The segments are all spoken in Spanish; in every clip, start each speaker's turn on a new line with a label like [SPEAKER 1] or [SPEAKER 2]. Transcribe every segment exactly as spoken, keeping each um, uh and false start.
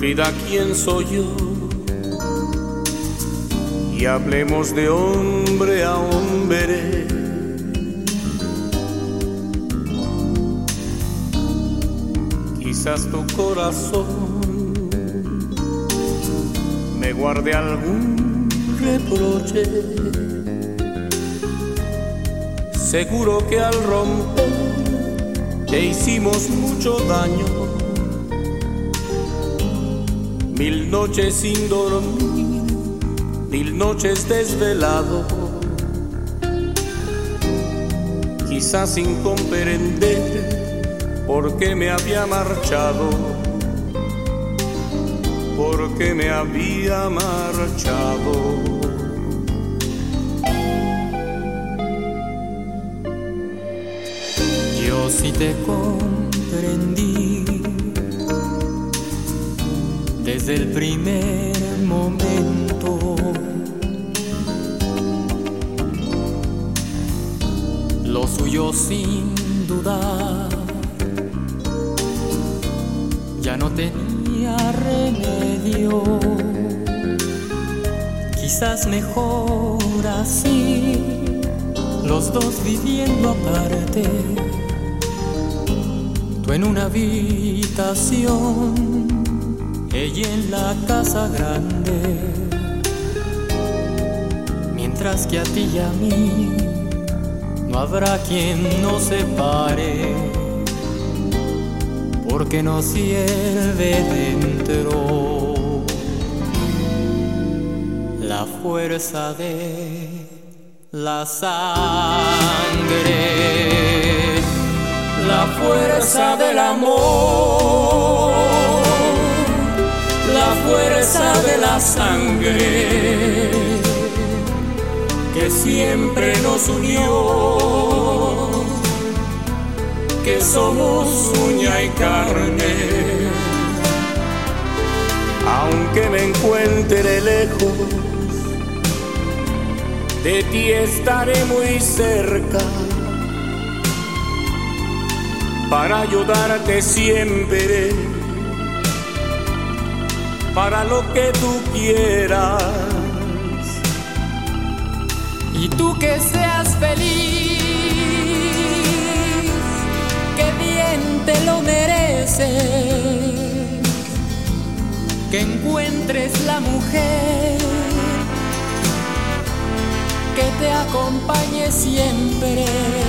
[SPEAKER 1] olvida quién soy yo y hablemos de hombre a hombre. Quizás tu corazón me guarde algún reproche. Seguro que al romper te hicimos mucho daño. Mil noches sin dormir, mil noches desvelado, quizás sin comprender por qué me había marchado, por qué me había marchado.
[SPEAKER 2] Yo sí te comprendí desde el primer momento. Lo suyo sin dudar ya no tenía remedio. Quizás mejor así, los dos viviendo aparte. Tú en una habitación, ella en la casa grande, mientras que a ti y a mí no habrá quien nos separe, porque nos hierve dentro la fuerza de la sangre, la fuerza del amor, la fuerza de la sangre que siempre nos unió, que somos uña y carne.
[SPEAKER 1] Aunque me encuentre lejos, de ti estaré muy cerca para ayudarte siempre, para lo que tú quieras.
[SPEAKER 2] Y tú que seas feliz, que bien te lo mereces, que encuentres la mujer que te acompañe siempre.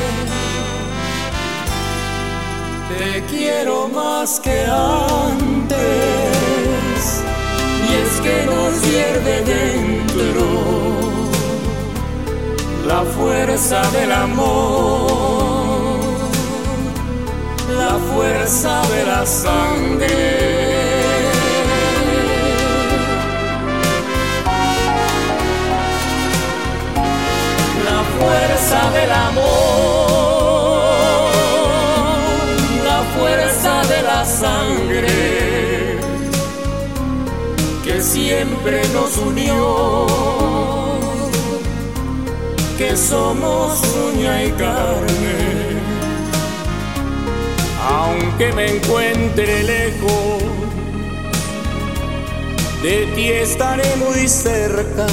[SPEAKER 2] Te quiero más que antes, y es que nos hierve dentro la fuerza del amor, la fuerza de la sangre. La fuerza del amor, la fuerza de la sangre que siempre nos unió, que somos uña y carne.
[SPEAKER 1] Aunque me encuentre lejos, de ti estaré muy cerca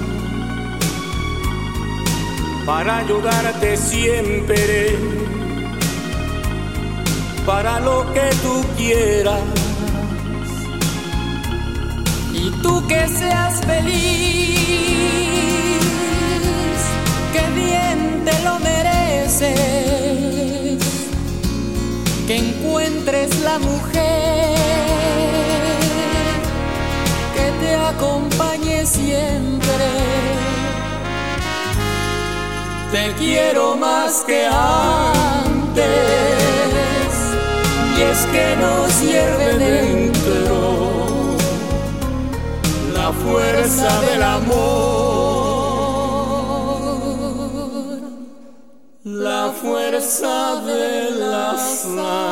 [SPEAKER 1] para ayudarte siempre, para lo que tú quieras.
[SPEAKER 2] Y tú que seas feliz, que bien te lo mereces, que encuentres la mujer que te acompañe siempre. Te quiero más que antes, y es que nos hierve dentro la fuerza del amor, la fuerza de la sangre.